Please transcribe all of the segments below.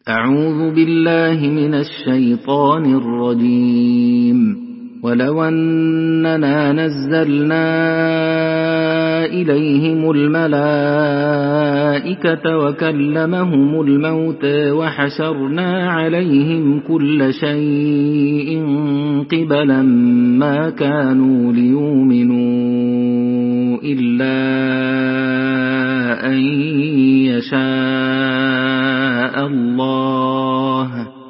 أعوذ بالله من الشيطان الرجيم. ولو أننا نزلنا إليهم الملائكة وكلمهم الموتى وحشرنا عليهم كل شيء قبلا ما كانوا ليؤمنوا إلا أن يشاء الله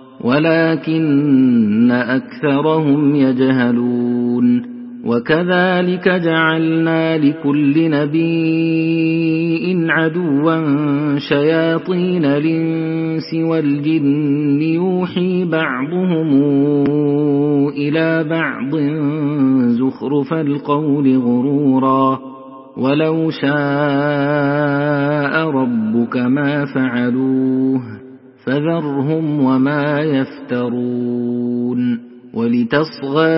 ولكن أكثرهم يجهلون. وكذلك جعلنا لكل نبي عدوا شياطين الإنس والجن يوحي بعضهم إلى بعض زخرف القول غرورا ولو شاء ربك ما فعلوه فذرهم وما يفترون. ولتصغى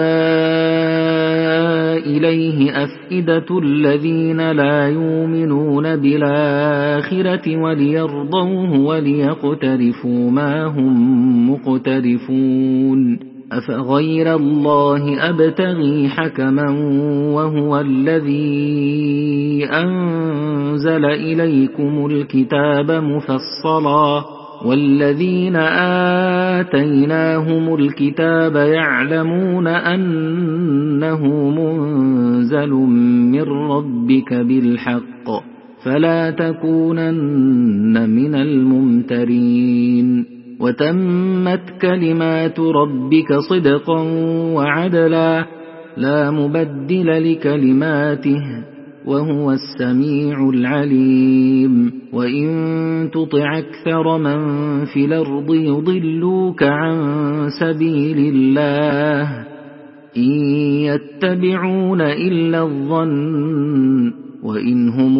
إليه أفئدة الذين لا يؤمنون بالآخرة وليرضوه وليقترفوا ما هم مقترفون. أفغير الله أبتغي حكما وهو الذي أنزل إليكم الكتاب مفصلا والذين آتيناهم الكتاب يعلمون أنه منزل من ربك بالحق فلا تكونن من الممترين. وتمت كلمات ربك صدقا وعدلا لا مبدل لكلماته وهو السميع العليم. وإن تطع أكثر من في الأرض يضلوك عن سبيل الله إن يتبعون إلا الظن وإن هم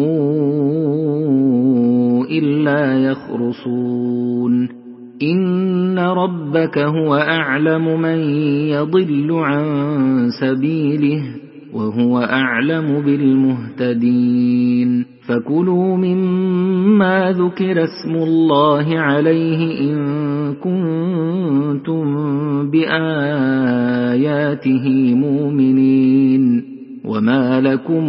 إلا يخرصون. إن ربك هو أعلم من يضل عن سبيله وهو أعلم بالمهتدين. فكلوا مما ذكر اسم الله عليه إن كنتم بآياته مؤمنين. وما لكم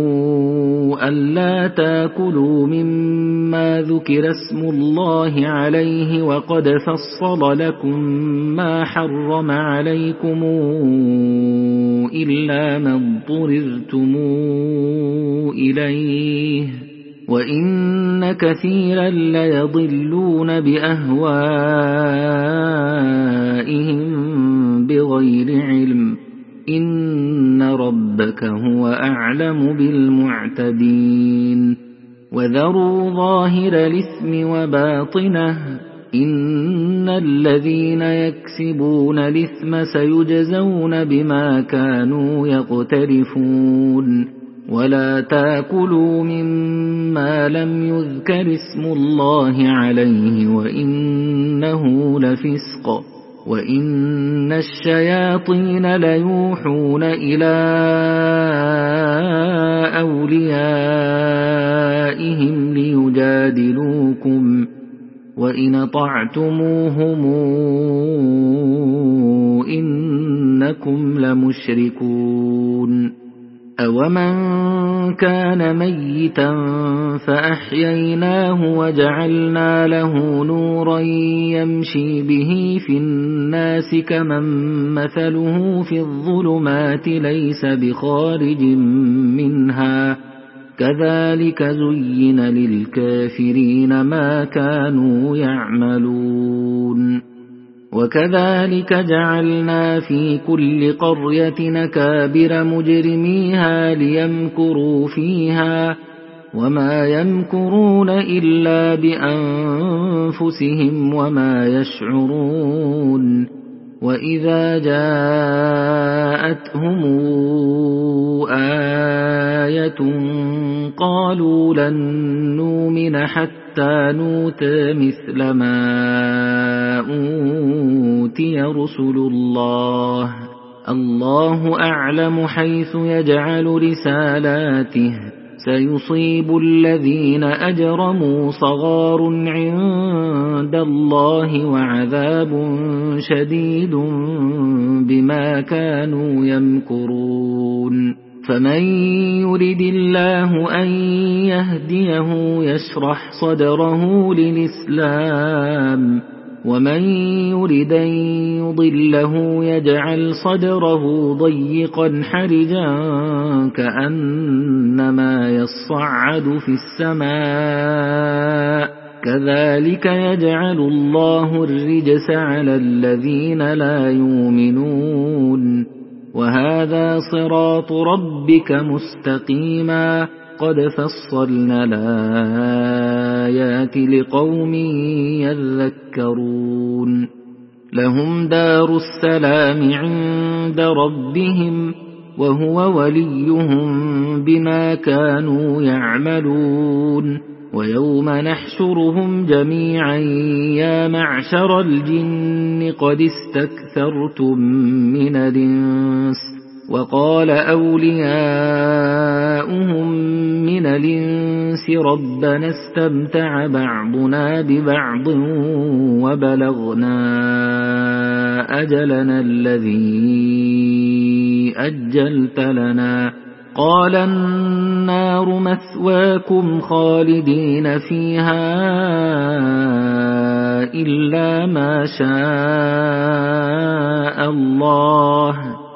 ألا تاكلوا مما ذكر اسم الله عليه وقد فصل لكم ما حرم عليكم إلا ما اضطررتم إليه وإن كثيرا ليضلون بأهوائهم بغير علم إن ربك هو أعلم بالمعتدين. وذروا ظاهر الإثم وباطنه إن الذين يكسبون الإثم سيجزون بما كانوا يقترفون. ولا تاكلوا مما لم يذكر اسم الله عليه وإنه لفسق وإن الشياطين ليوحون إلى أوليائهم ليجادلوكم وإن أطعتموهم إنكم لمشركون. أومن كان ميتا فأحييناه وجعلنا له نورا يمشي به في الناس كمن مثله في الظلمات ليس بخارج منها كذلك زين للكافرين ما كانوا يعملون. وكذلك جعلنا في كل قرية أكابر مجرميها ليمكروا فيها وما يمكرون إلا بأنفسهم وما يشعرون. وإذا جاءتهم آية قالوا لن نؤمن حتى نؤتى مثل ما أوتي رسل الله الله أعلم حيث يجعل رسالاته سيصيب الذين أجرموا صغار عند الله وعذاب شديد بما كانوا يمكرون فمن يرد الله أن يهديه يشرح صدره للإسلام ومن يرد أن يضله يجعل صدره ضيقا حرجا كأنما يصعد في السماء كذلك يجعل الله الرجس على الذين لا يؤمنون وهذا صراط ربك مستقيما قد فصلنا الآيات لقوم يذكرون لهم دار السلام عند ربهم وهو وليهم بما كانوا يعملون ويوم نحشرهم جميعا يا معشر الجن قد استكثرتم من الإنس وقال أولياؤهم من الإنس ربنا استمتع بعضنا ببعض وبلغنا أجلنا الذي أجلت لنا قال النار مثواكم خالدين فيها إلا ما شاء الله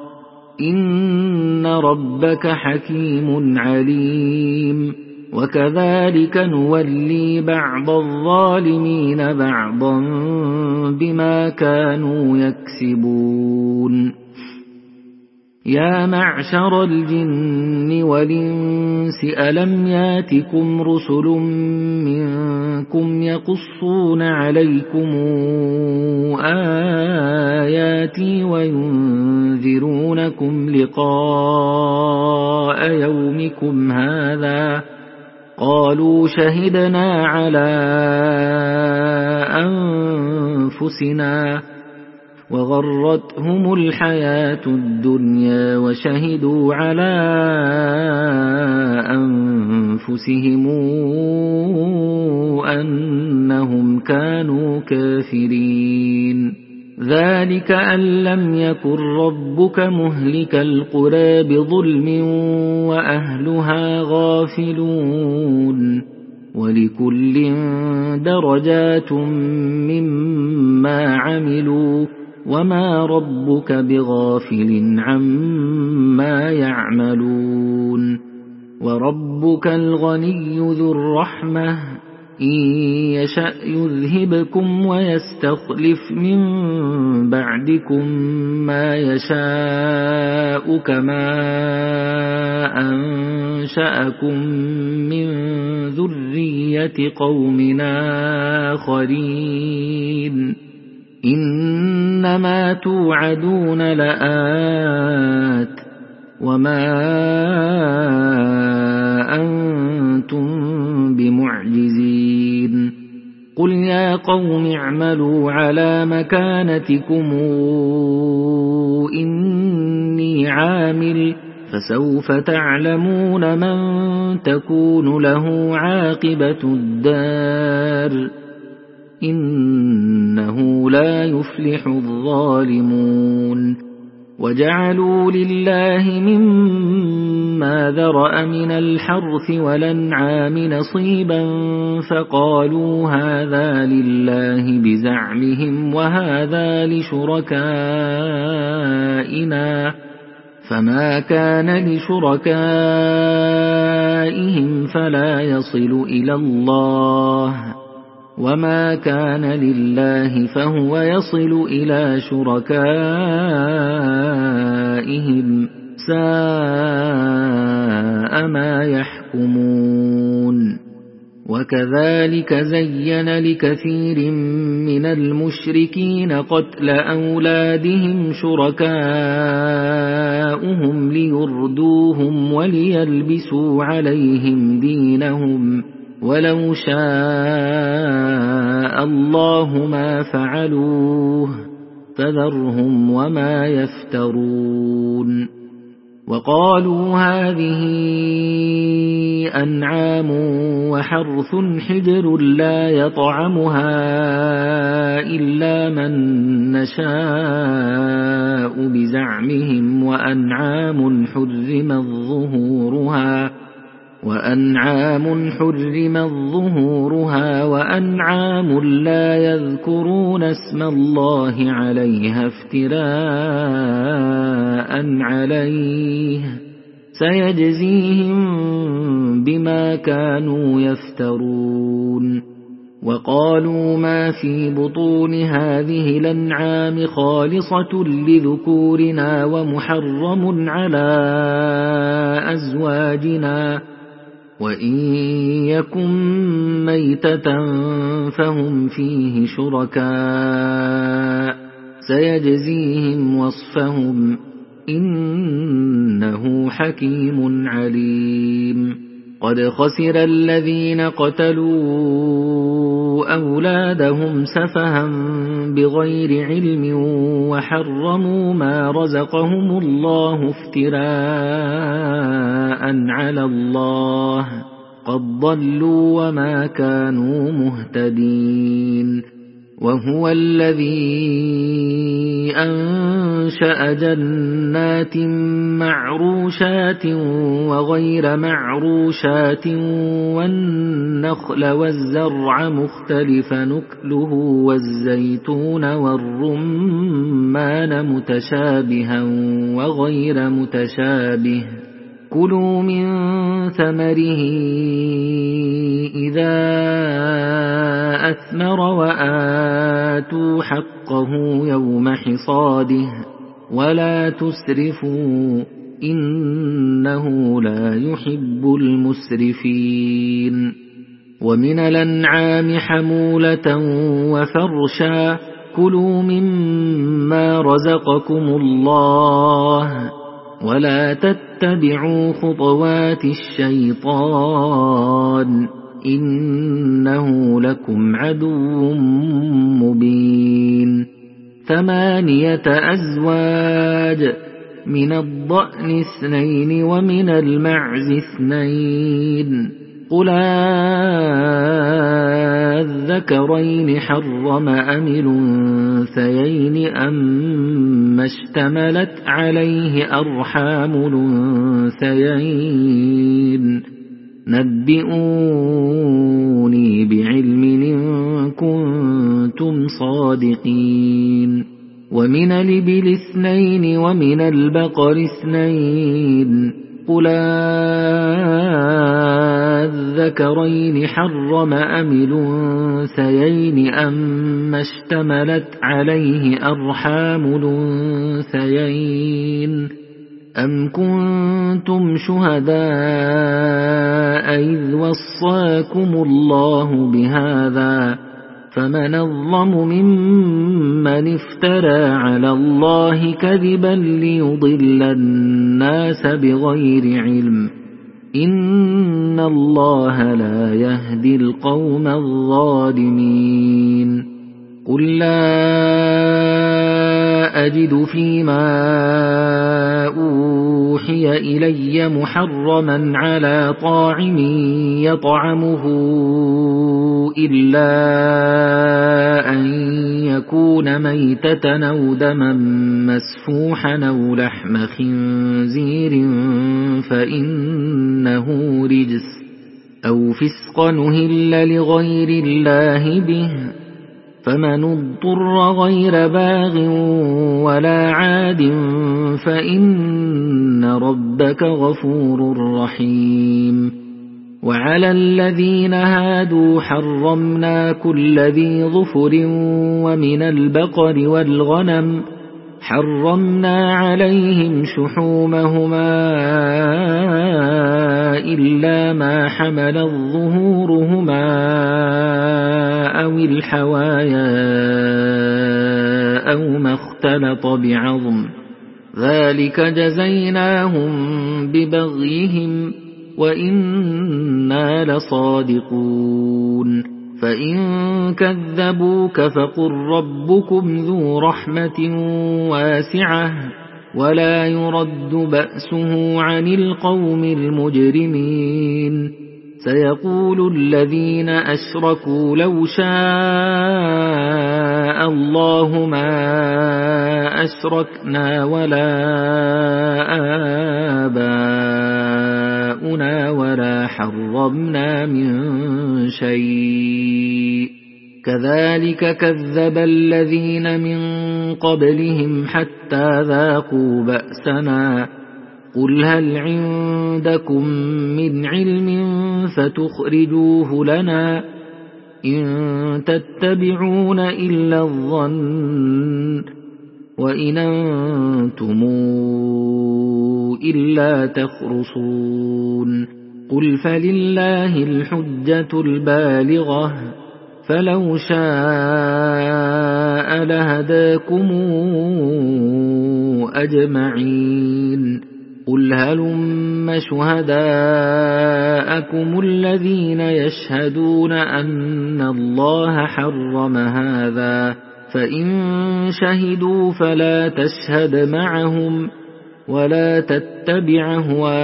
إن ربك حكيم عليم وكذلك نولي بعض الظالمين بعضا بما كانوا يكسبون يا معشر الجن والإنس ألم ياتكم رسل منكم يقصون عليكم آياتي وينذرونكم لقاء يومكم هذا قالوا شهدنا على أنفسنا وغرتهم الحياة الدنيا وشهدوا على أنفسهم أنهم كانوا كافرين ذلك أن لم يكن ربك مهلك القرى بظلم وأهلها غافلون ولكل درجات مما عملوا وما ربك بغافل عما يعملون وربك الغني ذو الرحمة إن يشأ يذهبكم ويستخلف من بعدكم ما يشاء كما أنشأكم من ذرية قوم آخرين إنما توعدون لآت وما أنتم بمعجزين قل يا قوم اعملوا على مكانتكم إني عامل فسوف تعلمون من تكون له عاقبة الدار إنه لا يفلح الظالمون وجعلوا لله مما ذرأ من الحرث والأنعام نصيبا فقالوا هذا لله بزعمهم وهذا لشركائنا فما كان لشركائهم فلا يصل إلى الله وما كان لله فهو يصل إلى شركائهم ساء ما يحكمون وكذلك زين لكثير من المشركين قتل أولادهم شركاؤهم ليردوهم وليلبسوا عليهم دينهم ولو شاء الله ما فعلوه فذرهم وما يفترون وقالوا هذه أنعام وحرث حجر لا يطعمها إلا من نشاء بزعمهم وأنعام حرمت ظهورها وأنعام لا يذكرون اسم الله عليها افتراء عليه سيجزيهم بما كانوا يفترون. وقالوا ما في بطون هذه الأنعام خالصة لذكورنا ومحرم على أزواجنا وإن يكن ميتة فهم فيه شركاء سيجزيهم وصفهم إنه حكيم عليم. قد خسر الذين قتلوا أولادهم سفها بغير علم وحرموا ما رزقهم الله افتراء على الله قد ضلوا وما كانوا مهتدين. وهو الذي أنشأ جنات معروشات وغير معروشات والنخل والزرع مختلف نكله والزيتون والرمان متشابها وغير متشابه كلوا من ثمره إذا أثمر وآتوا حقه يوم حصاده ولا تسرفوا إنه لا يحب المسرفين. ومن الأنعام حمولة وفرشا كلوا مما رزقكم الله ولا تتبعوا خطوات الشيطان إنه لكم عدو مبين. 8 أزواج من الضأن 2 ومن المعز 2 قل الذكرين حرم أم الأنثيين أما اشتملت عليه أرحام الأنثيين نبئوني بعلم إن كنتم صادقين. ومن الإبل 2 ومن البقر 2 قل الذكرين حرم أم الأنثيين أما اشتملت عليه أرحام الأنثيين أم كنتم شهداء إذ وصاكم الله بهذا فمن الظلم ممن افترى على الله كذبا ليضل الناس بغير علم إن الله لا يهدي القوم الظالمين. قل لا أجد فيما أوحي إلي محرما على طاعم يطعمه إلا أن يكون ميتة أو دما مسفوحا أو لحم خنزير فإنه رجس أو فسقا أهل لغير الله به فمن اضطر غير باغ ولا عاد فإن ربك غفور رحيم. وعلى الذين هادوا حرمنا كل ذي ظفر ومن البقر والغنم حرمنا عليهم شحومهما إلا ما حملت ظهورهما أو الحوايا أو ما اختلط بعظم ذلك جزيناهم ببغيهم وإنا لصادقون. فإن كذبوك فقل ربكم ذو رحمة واسعة ولا يرد بأسه عن القوم المجرمين سيقول الذين أشركوا لو شاء الله ما أشركنا ولا آباؤنا ولا حرمنا من شيء كذلك كذب الذين من قبلهم حتى ذاقوا بأسنا قل هل عندكم من علم فتخرجوه لنا إن تتبعون إلا الظن وإن أنتم إلا تخرصون قل فلله الحجة البالغة فلو شاء لهداكم أجمعين قل هلم شهداءكم الذين يشهدون أن الله حرم هذا فإن شهدوا فلا تشهد معهم ولا تتبع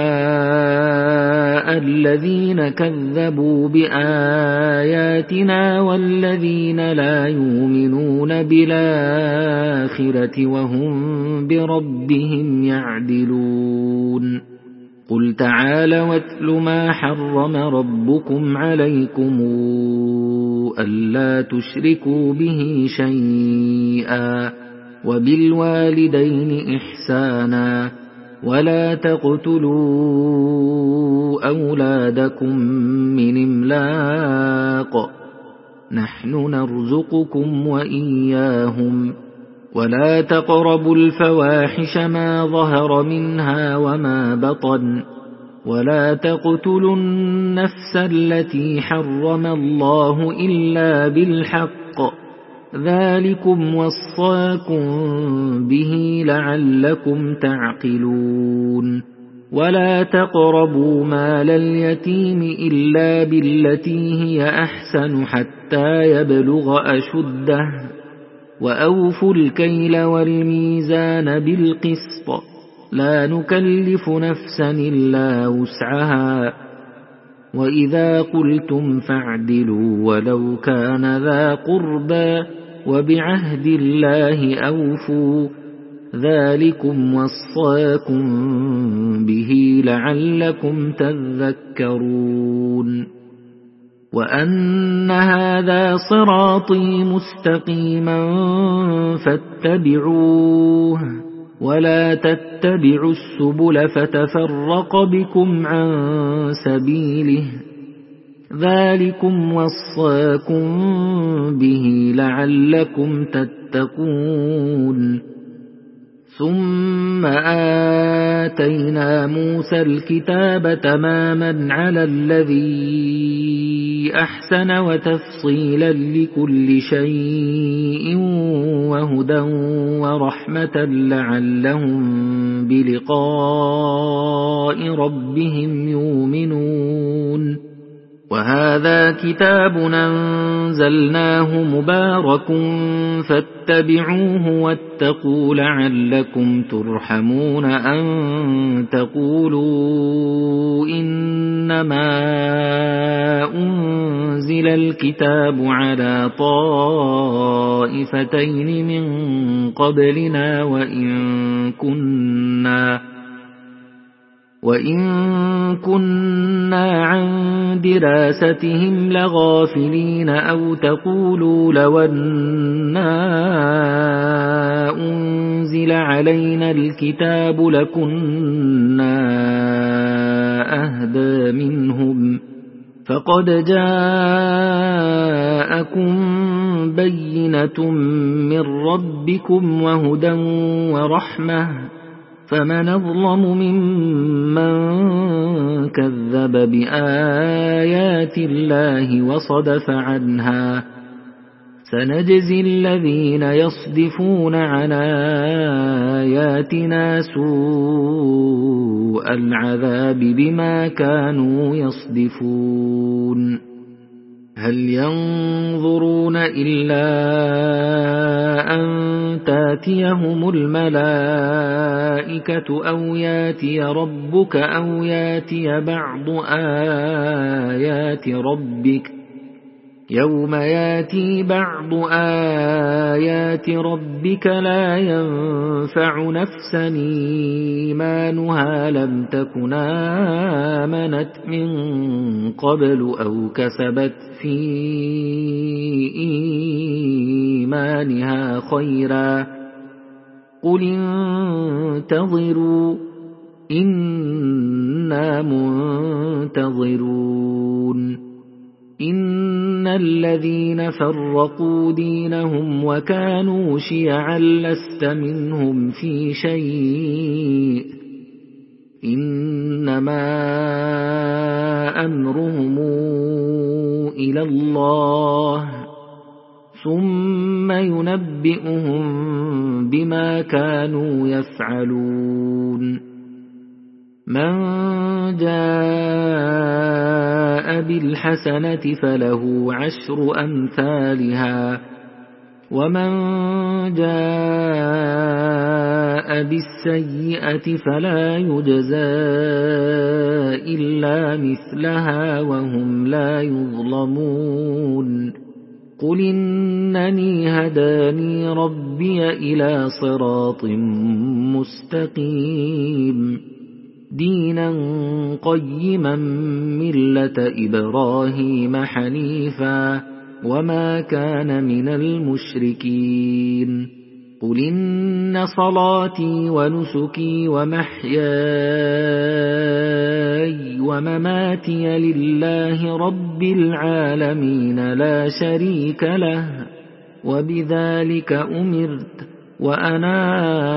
أهواء الذين كذبوا بآياتنا والذين لا يؤمنون بالآخرة وهم بربهم يعدلون قل تعالوا واتل ما حرم ربكم عليكم ألا تشركوا به شيئا وبالوالدين إحسانا ولا تقتلوا أولادكم من إملاق نحن نرزقكم وإياهم ولا تقربوا الفواحش ما ظهر منها وما بطن ولا تقتلوا النفس التي حرم الله إلا بالحق ذلكم وصاكم به لعلكم تعقلون ولا تقربوا مال اليتيم إلا بالتي هي أحسن حتى يبلغ أشده وأوفوا الكيل والميزان بالقسط لا نكلف نفسا إلا وسعها وإذا قلتم فاعدلوا ولو كان ذا قربى وبعهد الله أوفوا ذلكم وصاكم به لعلكم تذكرون وأن هذا صراطي مستقيما فاتبعوه ولا تتبعوا السبل فتفرق بكم عن سبيله ذلكم وصاكم به لعلكم تتقون ثم آتينا موسى الكتاب تماما على الذي أحسن وتفصيلا لكل شيء وهدى ورحمة لعلهم بلقاء ربهم يؤمنون وهذا كتاب أنزلناه مبارك فاتبعوه واتقوا لعلكم ترحمون أن تقولوا إنما أنزل الكتاب على طائفتين من قبلنا وإن كنا عن دراستهم لغافلين أو تقولوا لو أنا أنزل علينا الكتاب لكنا أهدى منهم فقد جاءكم بينة من ربكم وهدى ورحمة فمن أظلم ممن كذب بآيات الله وصدف عنها سنجزي الذين يصدفون عن آياتنا سوء العذاب بما كانوا يصدفون هل ينظرون إلا أن تأتيهم الملائكة أو ياتي ربك أو ياتي بعض آيات ربك يوم ياتي بعض آيات ربك لا ينفع نفسا إيمانها لم تكن آمنت من قبل أو كسبت في إيمانها خيرا قل انتظروا إنا منتظرون إن الذين فرقوا دينهم وكانوا شيعا لست منهم في شيء إنما أمرهم إلى الله ثم ينبئهم بما كانوا يفعلون من جاء بالحسنة فله 10 أمثالها ومن جاء بالسيئة فلا يجزى إلا مثلها وهم لا يظلمون قل إنني هداني ربي إلى صراط مستقيم دينا قيما ملة إبراهيم حنيفا وما كان من المشركين قل إن صلاتي ونسكي ومحياي ومماتي لله رب العالمين لا شريك له وبذلك أمرت وأنا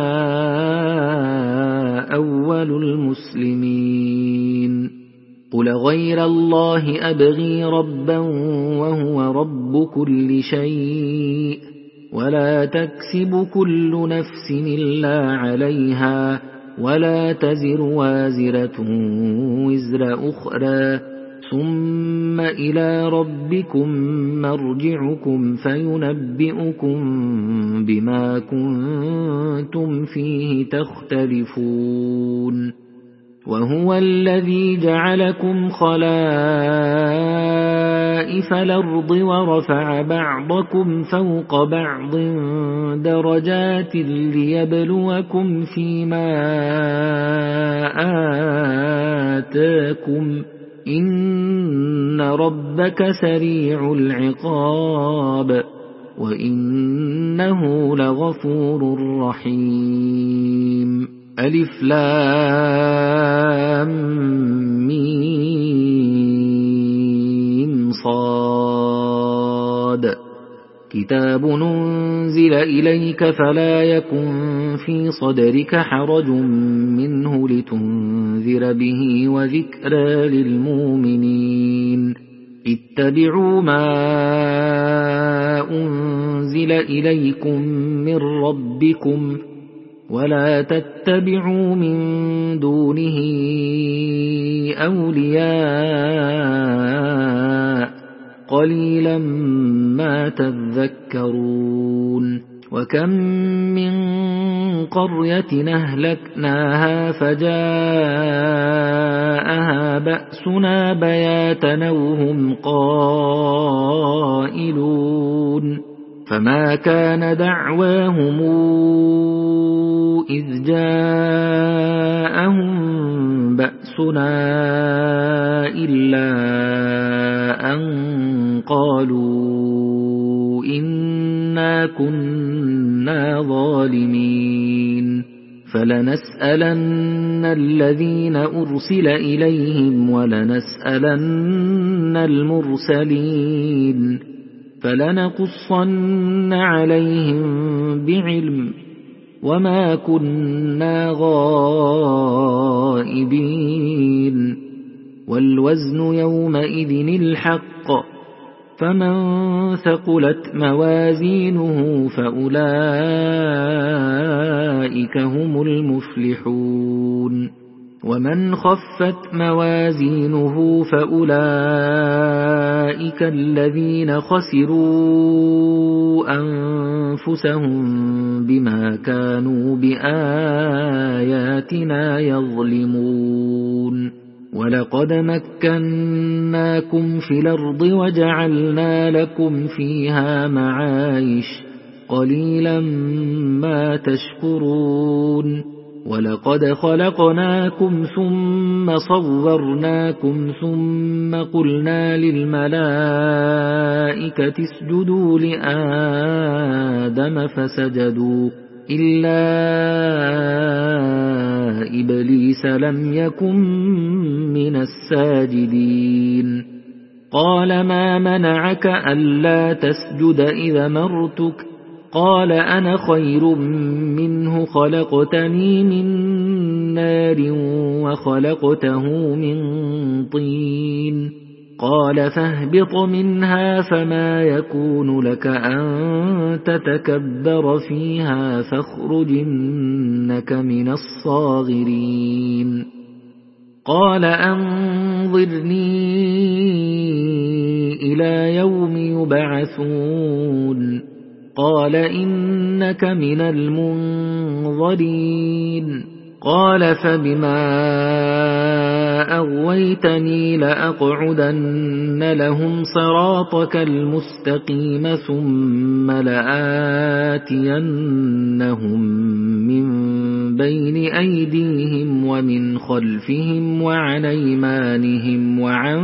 أول المسلمين قل غير الله أبغي ربا وهو رب كل شيء ولا تكسب كل نفس إلا عليها ولا تزر وازرة وزر أخرى ثم إلى ربكم مرجعكم فينبئكم بما كنتم فيه تختلفون وهو الذي جعلكم خلائف الأرض ورفع بعضكم فوق بعض درجات ليبلوكم فيما آتاكم إن ربك سريع العقاب وإنه لغفور رحيم ألف لام ميم صاد كتاب ننزل إليك فلا يكن في صدرك حرج منه لتنذر به وذكرى للمؤمنين اتبعوا ما أنزل إليكم من ربكم ولا تتبعوا من دونه أولياء قليلا ما تذكرون وكم من قرية أهلكناها فجاءها بأسنا بياتا وهم قائلون فما كان دعواهم إذ جاءهم بأسنا إلا أن قالوا إنا كنا ظالمين فلنسألن الذين أرسل إليهم ولنسألن المرسلين فلنقصن عليهم بعلم وما كنا غائبين والوزن يومئذ الحق فمن ثقلت موازينه فأولئك هم المفلحون ومن خفت موازينه فأولئك الذين خسروا أنفسهم بما كانوا بآياتنا يظلمون ولقد مكناكم في الأرض وجعلنا لكم فيها معايش قليلا ما تشكرون ولقد خلقناكم ثم صورناكم ثم قلنا للملائكة اسجدوا لآدم فسجدوا إلا إبليس لم يكن من الساجدين قال ما منعك ألا تسجد إذا مرتك قال أنا خير منه خلقتني من نار وخلقته من طين قال فاهبط منها فما يكون لك أن تتكبر فيها فاخرج إنك من الصاغرين قال أنظرني إلى يوم يبعثون قال إنك من المنظرين قال فبما أغويتني لأقعدن لهم صراطك المستقيم ثم لآتينهم من بين أيديهم ومن خلفهم وعن أيمانهم وعن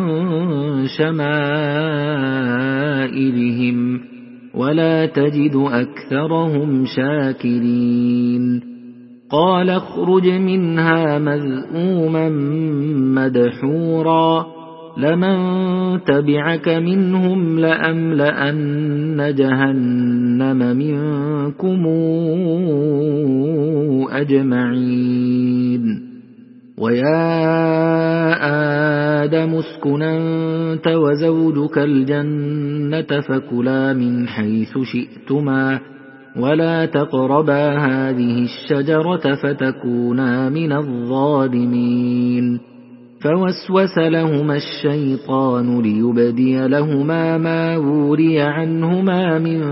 شمائلهم ولا تجد أكثرهم شاكرين قال اخرج منها مذءوما مدحورا لمن تبعك منهم لأملأن جهنم منكم أجمعين ويا آدم اسكن أنت وزوجك الجنة فكلا من حيث شئتما ولا تقربا هذه الشجرة فتكونا من الظالمين فوسوس لهما الشيطان ليبدي لهما ما وري عنهما من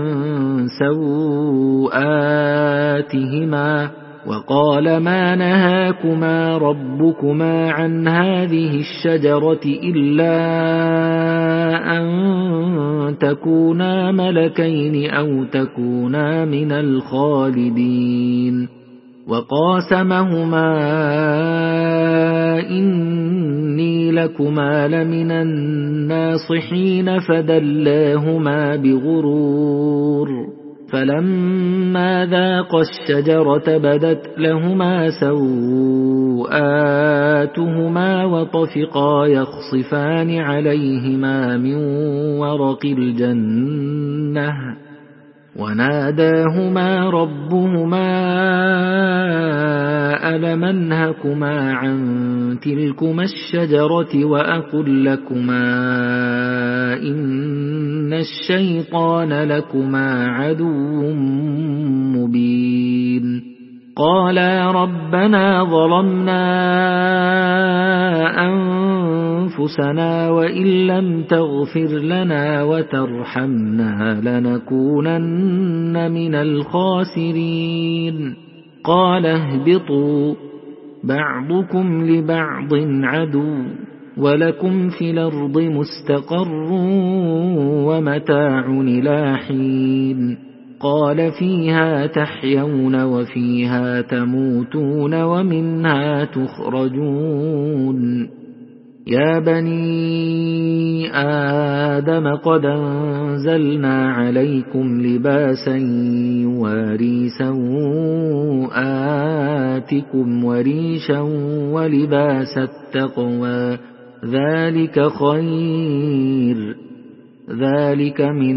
سوآتهما وقال ما نهاكما ربكما عن هذه الشجرة إلا أن تكونا ملكين أو تكونا من الخالدين وقاسمهما إني لكما لمن الناصحين فدلاهما بغرور فلما ذاقا الشجرة بدت لهما سوآتهما وطفقا يخصفان عليهما من ورق الجنة وناداهما ربهما ألم أنهكما عن تلكما الشجرة وأقل لكما إن الشيطان لكما عدو مبين قالا ربنا ظلمنا أنفسنا وإن لم تغفر لنا وترحمنا لنكونن من الخاسرين قال اهبطوا بعضكم لبعض عدو ولكم في الأرض مستقر ومتاع إلى حين قال فيها تحيون وفيها تموتون ومنها تخرجون يا بني آدم قد أنزلنا عليكم لباسا يواري سوآتكم وريشا ولباس التقوى ذلك خير ذلك من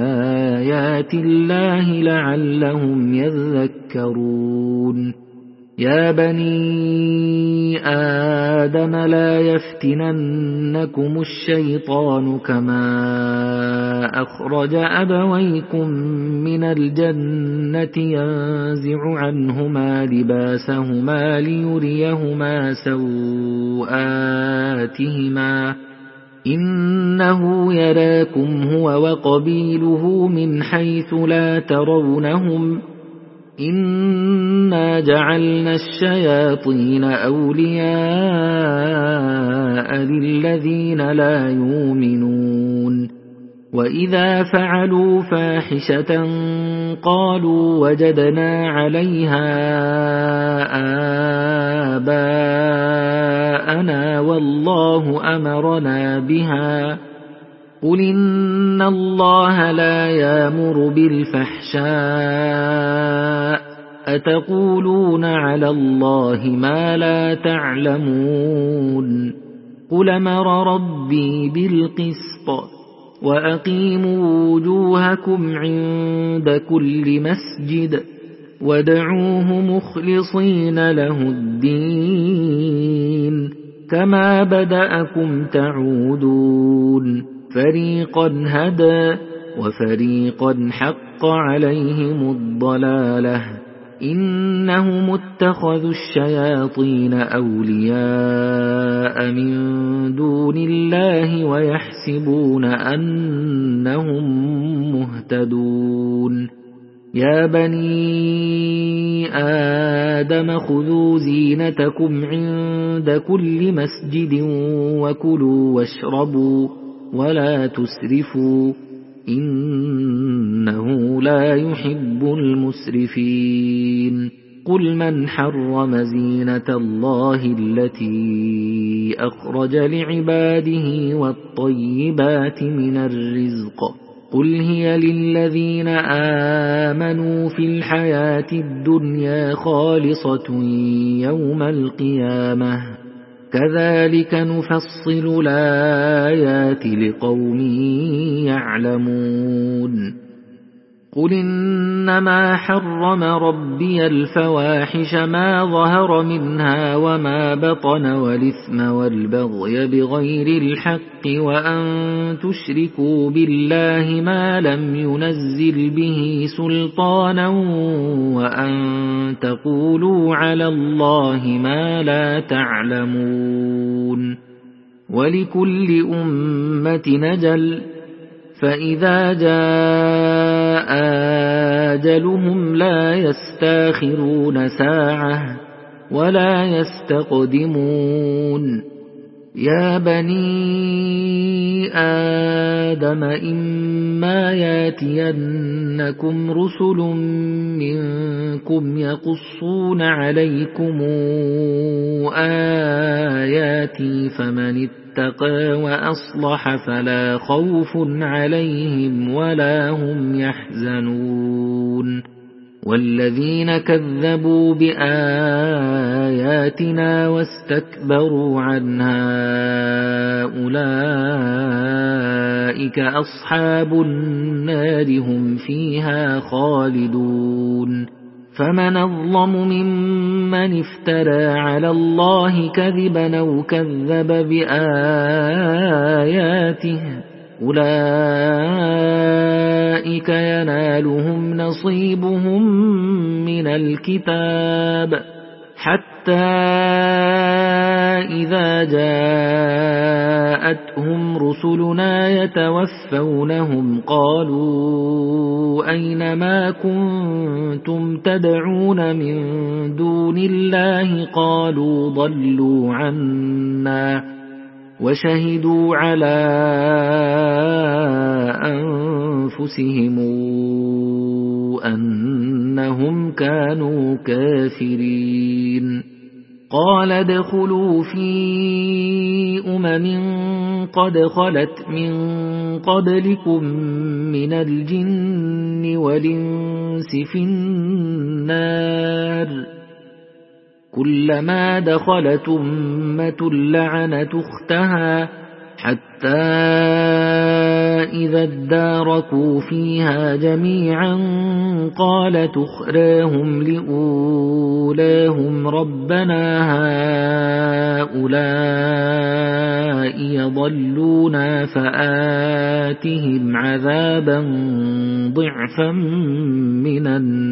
آيات الله لعلهم يذكرون يا بني آدم لا يفتننكم الشيطان كما أخرج أبويكم من الجنة ينزع عنهما لباسهما ليريهما سوآتهما إنه يراكم هو وقبيله من حيث لا ترونهم إنا جعلنا الشياطين أولياء للذين لا يؤمنون وإذا فعلوا فاحشة قالوا وجدنا عليها آباءنا والله أمرنا بها قل إن الله لا يأمر بالفحشاء أتقولون على الله ما لا تعلمون قل أمر ربي بالقسط وأقيموا وجوهكم عند كل مسجد وادعوه مخلصين له الدين كما بدأكم تعودون فريقا هدى وفريقا حق عليهم الضلالة إنهم اتخذوا الشياطين أولياء من دون الله ويحسبون أنهم مهتدون يا بني آدم خذوا زينتكم عند كل مسجد وكلوا واشربوا ولا تسرفوا إنه لا يحب المسرفين قل من حرم زينة الله التي أخرج لعباده والطيبات من الرزق قل هي للذين آمنوا في الحياة الدنيا خالصة يوم القيامة كذلك نفصل الآيات لقوم يعلمون قل إنما حرم ربي الفواحش ما ظهر منها وما بطن والإثم والبغي بغير الحق وأن تشركوا بالله ما لم ينزل به سلطانا وأن تقولوا على الله ما لا تعلمون ولكل أمة نجل فإذا جاء آجلهم لا يستاخرون ساعة ولا يستقدمون يا بني آدم إما ياتينكم رسل منكم يقصون عليكم آياتي فمن اتقى وأصلح فلا خوف عليهم ولا هم يحزنون والذين كذبوا بآياتنا واستكبروا عنها أولئك أصحاب النار هم فيها خالدون فمن أظلم ممن افترى على الله كذبا أو كذب بآياته أولئك ينالهم نصيبهم من الكتاب حتى إذا جاءتهم رسلنا يتوفونهم قالوا أين ما كنتم تدعون من دون الله قالوا ضلوا عنا وشهدوا على أنفسهم أنهم كانوا كافرين قال ادخلوا في قد خلت من قبلكم من الجن والإنس في النار كلما دخلت أمة لعنت أختها حتى إذا اداركوا فيها جميعا قالت أخراهم لأولاهم ربنا هؤلاء يضلونا فآتهم عذابا ضعفا من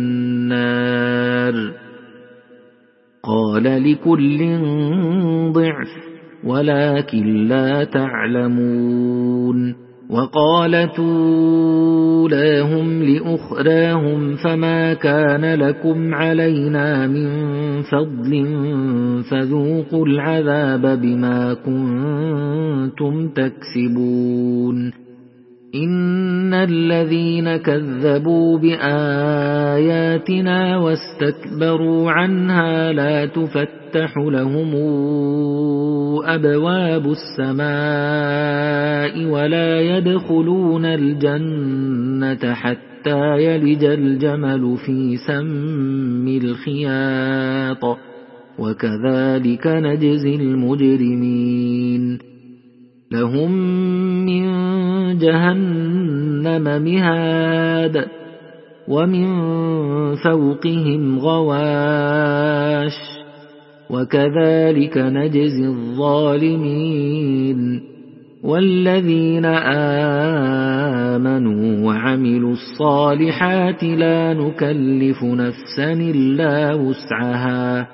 النار قال لكل ضعف ولكن لا تعلمون وقالت أولاهم لأخراهم فما كان لكم علينا من فضل فذوقوا العذاب بما كنتم تكسبون إن الذين كذبوا بآياتنا واستكبروا عنها لا تفتح لهم أبواب السماء ولا يدخلون الجنة حتى يلج الجمل في سم الخياط وكذلك نجزي المجرمين لهم من جهنم مهاد ومن فوقهم غواش وكذلك نجزي الظالمين والذين آمنوا وعملوا الصالحات لا نكلف نفسا إلا وسعها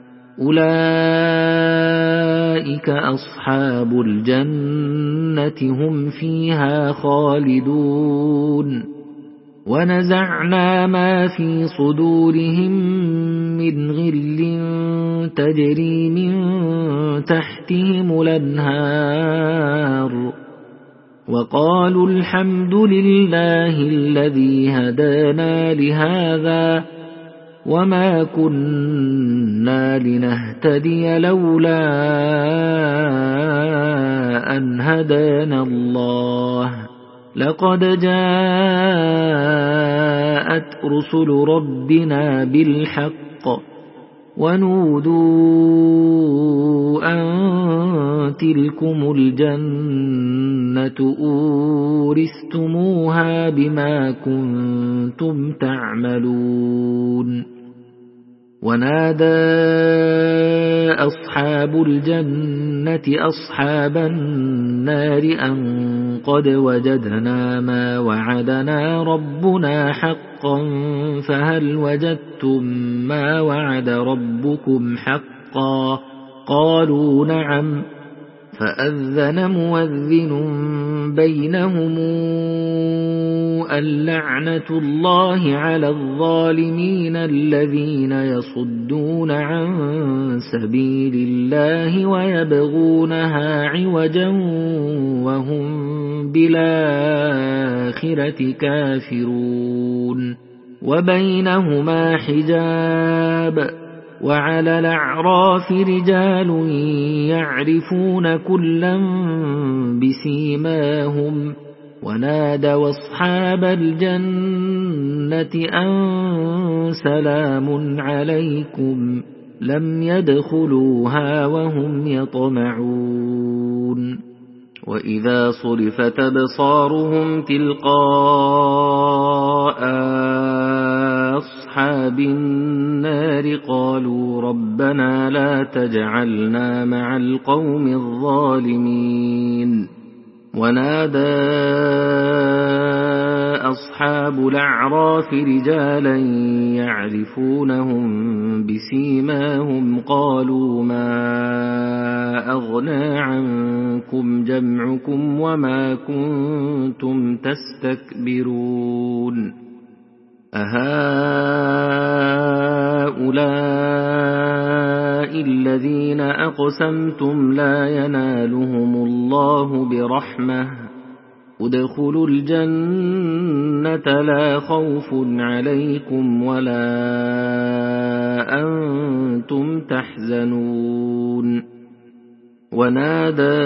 أولئك أصحاب الجنة هم فيها خالدون ونزعنا ما في صدورهم من غل تجري من تحتهم الأنهار وقالوا الحمد لله الذي هدانا لهذا وما كنا لنهتدي لولا أن هدانا الله لقد جاءت رسل ربنا بالحق ونودوا أن تلكم الجنة أورثتموها بما كنتم تعملون ونادى أصحاب الجنة أصحاب النار أن قد وجدنا ما وعدنا ربنا حقا فهل وجدتم ما وعد ربكم حقا قالوا نعم فأذن مؤذن بينهم اللعنة الله على الظالمين الذين يصدون عن سبيل الله ويبغونها عوجا وهم بالآخرة كافرون وبينهما حجاب وعلى الأعراف رجال يعرفون كلا بسيماهم ونادوا أصحاب الجنة أن سلام عليكم لم يدخلوها وهم يطمعون وإذا صرفت أبصارهم تلقاء أصحاب النار قالوا ربنا لا تجعلنا مع القوم الظالمين ونادى أصحاب الأعراف رجالا يعرفونهم بسيماهم قالوا ما أغنى عنكم جمعكم وما كنتم تستكبرون أهؤلاء الذين أقسمتم لا ينالهم الله برحمة ادخلوا الجنة لا خوف عليكم ولا أنتم تحزنون ونادى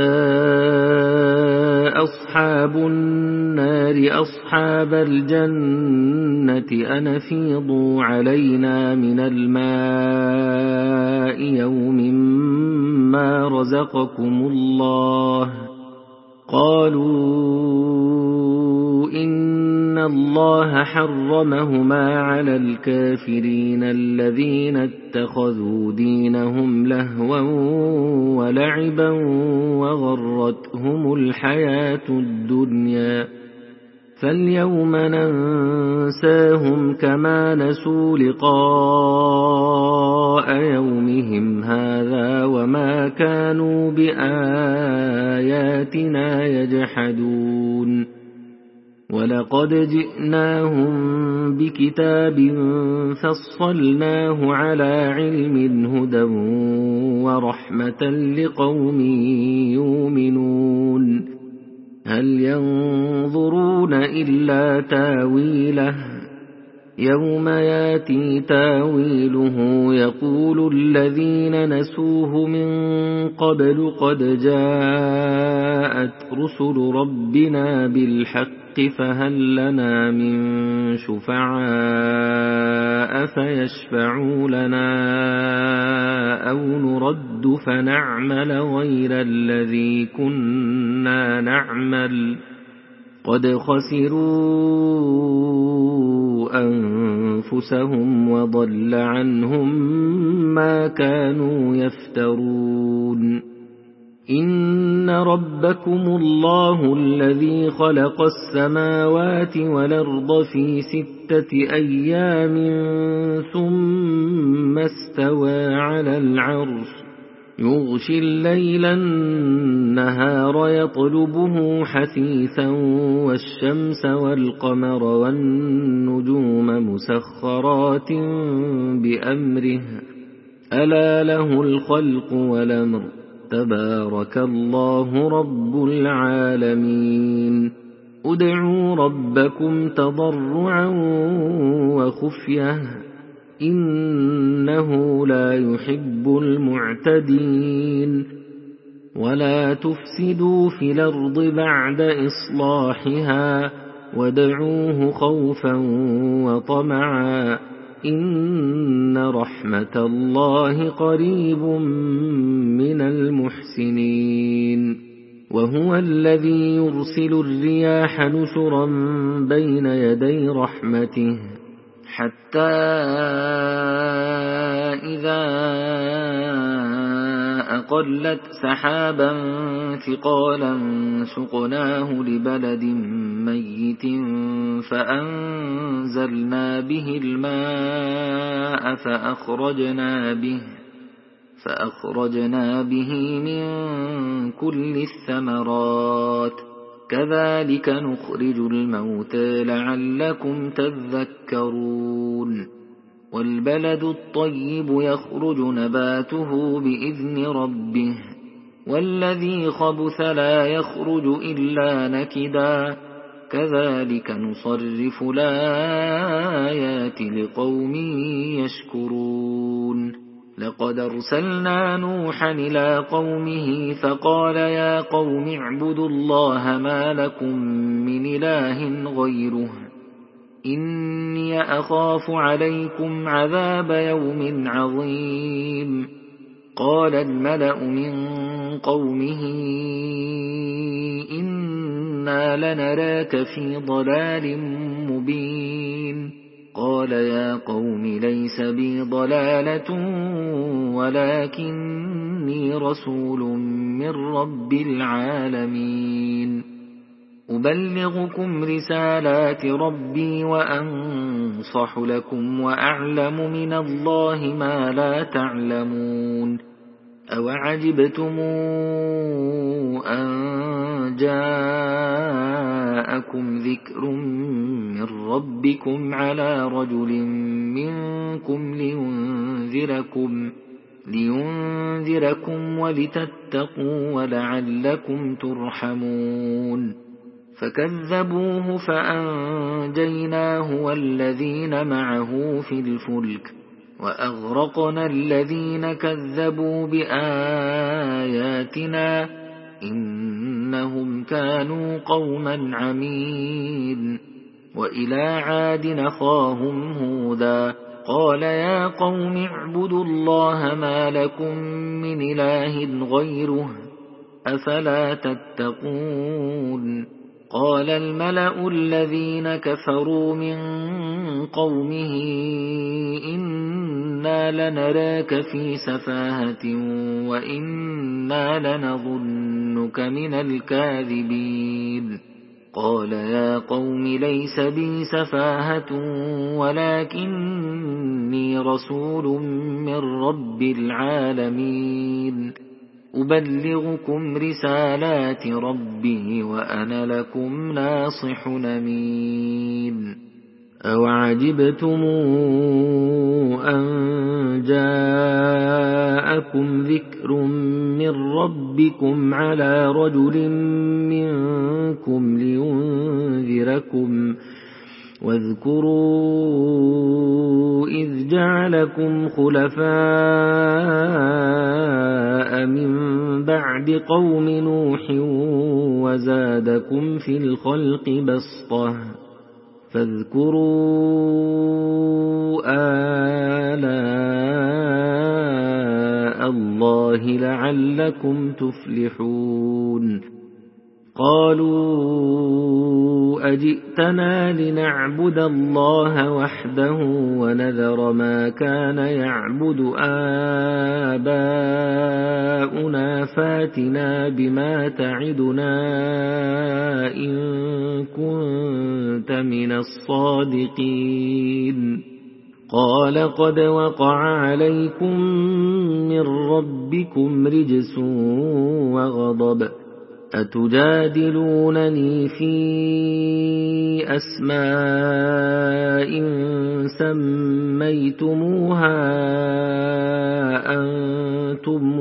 أصحاب النار أصحاب الجنة أن أفيضوا علينا من الماء يوم ما رزقكم الله قالوا إن الله حرمهما على الكافرين الذين اتخذوا دينهم لهوا ولعبا وغرتهم الحياة الدنيا فاليوم ننساهم كما نسوا لقاء يومهم هذا وما كانوا بآياتنا يجحدون ولقد جئناهم بكتاب فصلناه على علم هدى ورحمة لقوم يؤمنون هل ينظرون إلا تاويله يوم ياتي تاويله يقول الذين نسوه من قبل قد جاءت رسل ربنا بالحق فهل لنا من شفعاء فيشفعوا لنا أو نرد فنعمل غير الذي كنا نعمل قد خسروا أنفسهم وضل عنهم ما كانوا يفترون إن ربكم الله الذي خلق السماوات والأرض في 6 أيام ثم استوى على العرش يغشي الليل النهار يطلبه حثيثا والشمس والقمر والنجوم مسخرات بأمره ألا له الخلق والأمر تبارك الله رب العالمين ادعوا ربكم تضرعا وخفية إنه لا يحب المعتدين ولا تفسدوا في الأرض بعد إصلاحها وادعوه خوفا وطمعا إن رحمة الله قريب من المحسنين وهو الذي يرسل الرياح نشرا بين يدي رحمته حتى إذا أقلت سحابا ثقالا سقناه لبلد ميت فأنزلنا به الماء فأخرجنا به من كل الثمرات كذلك نخرج الموتى لعلكم تذكرون والبلد الطيب يخرج نباته بإذن ربه والذي خبث لا يخرج إلا نكدا كذلك نصرف الآيات لقوم يشكرون لقد أرسلنا نوحا إلى قومه فقال يا قوم اعبدوا الله ما لكم من إله غيره إني أخاف عليكم عذاب يوم عظيم قال الملأ من قومه إنا لنراك في ضلال مبين قال يا قوم ليس بي ضلالة ولكني رسول من رب العالمين أبلغكم رسالات ربي وأنصح لكم وأعلم من الله ما لا تعلمون أوعجبتم أن جاءكم ذكر من ربكم على رجل منكم لينذركم ولتتقوا ولعلكم ترحمون فكذبوه فأنجيناه والذين معه في الفلك وأغرقنا الذين كذبوا بآياتنا إنهم كانوا قوما عمين وإلى عاد أخاهم هودا قال يا قوم اعبدوا الله ما لكم من إله غيره أفلا تتقون قال الملأ الذين كفروا من قومه إنا لنراك في سفاهة وإنا لنظنك من الكاذبين قال يا قوم ليس بي سفاهة ولكني رسول من رب العالمين أبلغكم رسالات ربي وأنا لكم ناصح أمين أوعجبتم أن جاءكم ذكر من ربكم على رجل منكم لينذركم واذكروا إذ جعلكم خلفاء من بعد قوم نوح وزادكم في الخلق بسطة فاذكروا آلاء الله لعلكم تفلحون قالوا أجئتنا لنعبد الله وحده ونذر ما كان يعبد آباؤنا فاتنا بما تعدنا إن كنت من الصادقين قال قد وقع عليكم من ربكم رجس وغضب أتجادلونني في أسماء سميتموها أنتم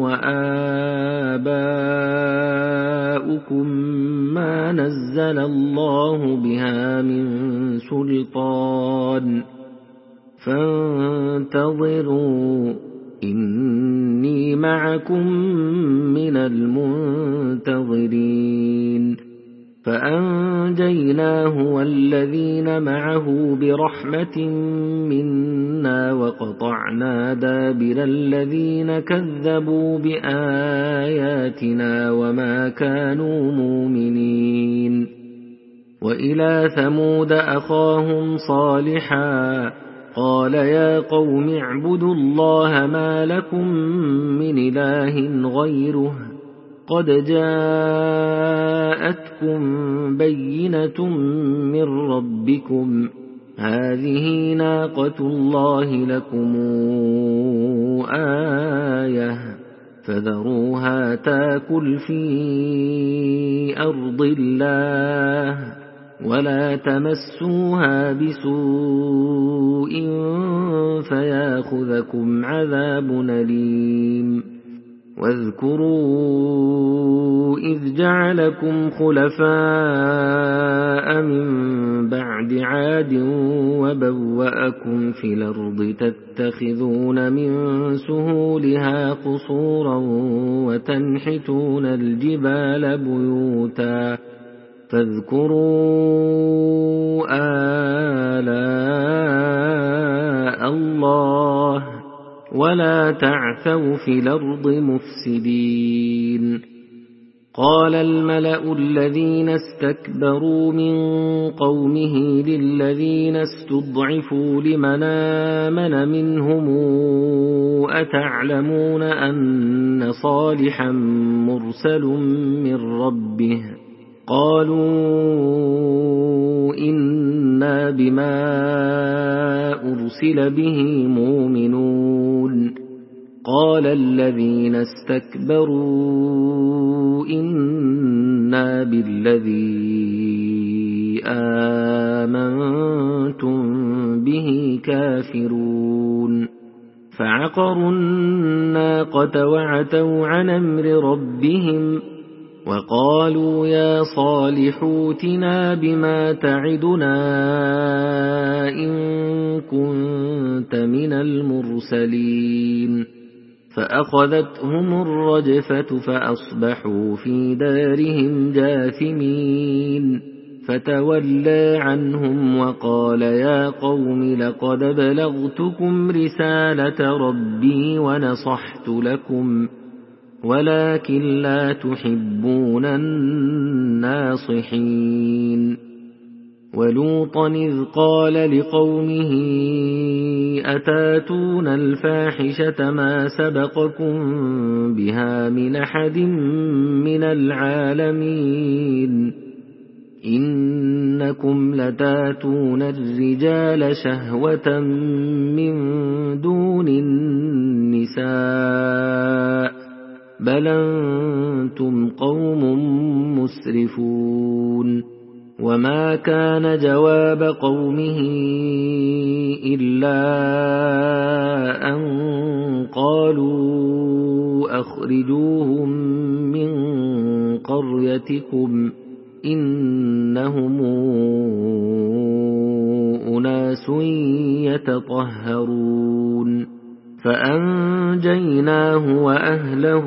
وآباؤكم ما نزل الله بها من سلطان فانتظروا إني معكم من المنتظرين فأنجيناه والذين معه برحمة منا وقطعنا دابر الذين كذبوا بآياتنا وما كانوا مؤمنين وإلى ثمود أخاهم صالحا قال يا قوم اعبدوا الله ما لكم من إله غيره قد جاءتكم بينة من ربكم هذه ناقة الله لكم آية فذروها تاكل في أرض الله ولا تمسوها بسوء فياخذكم عذاب أليم واذكروا إذ جعلكم خلفاء من بعد عاد وبوأكم في الأرض تتخذون من سهولها قصورا وتنحتون الجبال بيوتا فاذكروا آلاء الله ولا تعثوا في الأرض مفسدين قال الملأ الذين استكبروا من قومه للذين استضعفوا لمن آمن منهم أتعلمون أن صالحا مرسل من ربه قالوا إنا بما أرسل به مؤمنون قال الذين استكبروا إنا بالذي آمنتم به كافرون فعقروا الناقة وعتوا عن أمر ربهم وقالوا يا صالح ائتنا بما تعدنا إن كنت من المرسلين فأخذتهم الرجفة فأصبحوا في دارهم جاثمين فتولى عنهم وقال يا قوم لقد بلغتكم رسالة ربي ونصحت لكم ولكن لا تحبون الناصحين. ولوطا إذ قال لقومه أتاتون الفاحشة ما سبقكم بها من أحد من العالمين إنكم لتاتون الرجال شهوة من دون النساء بل أنتم قوم مسرفون. وما كان جواب قومه إلا أن قالوا أخرجوهم من قريتكم إنهم أناس يتطهرون. فأنجيناه وأهله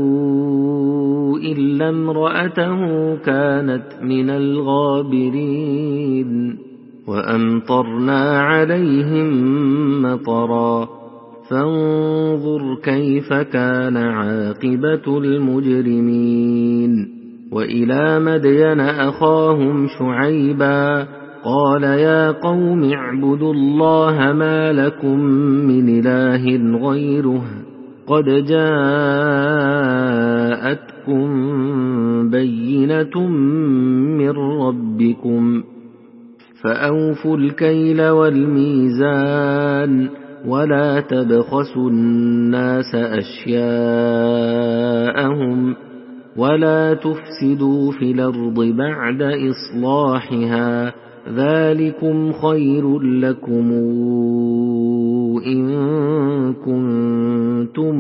إلا امرأته كانت من الغابرين. وأمطرنا عليهم مطرا فانظر كيف كان عاقبة المجرمين. وإلى مدين أخاهم شعيبا قال يا قوم اعبدوا الله ما لكم من إله غيره قد جاءتكم بينة من ربكم فأوفوا الكيل والميزان ولا تبخسوا الناس أشياءهم ولا تفسدوا في الأرض بعد إصلاحها ذلكم خير لكم إن كنتم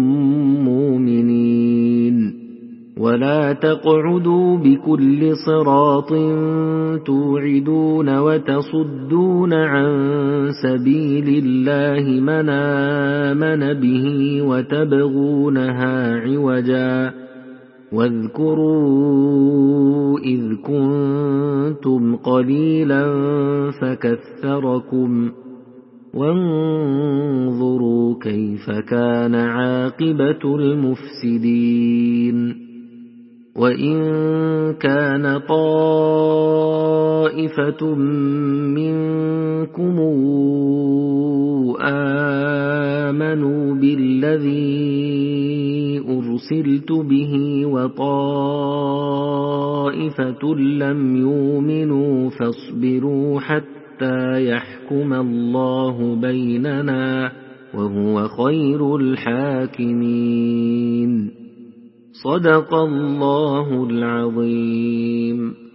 مؤمنين. ولا تقعدوا بكل صراط توعدون وتصدون عن سبيل الله من آمن به وتبغونها عوجا واذكروا إذ كنتم قليلا فكثركم وانظروا كيف كان عاقبة المفسدين. وإن كان طائفة منكم آمنوا بالذي أرسلت به وطائفة لم يؤمنوا فاصبروا حتى يحكم الله بيننا وهو خير الحاكمين. صدق الله العظيم.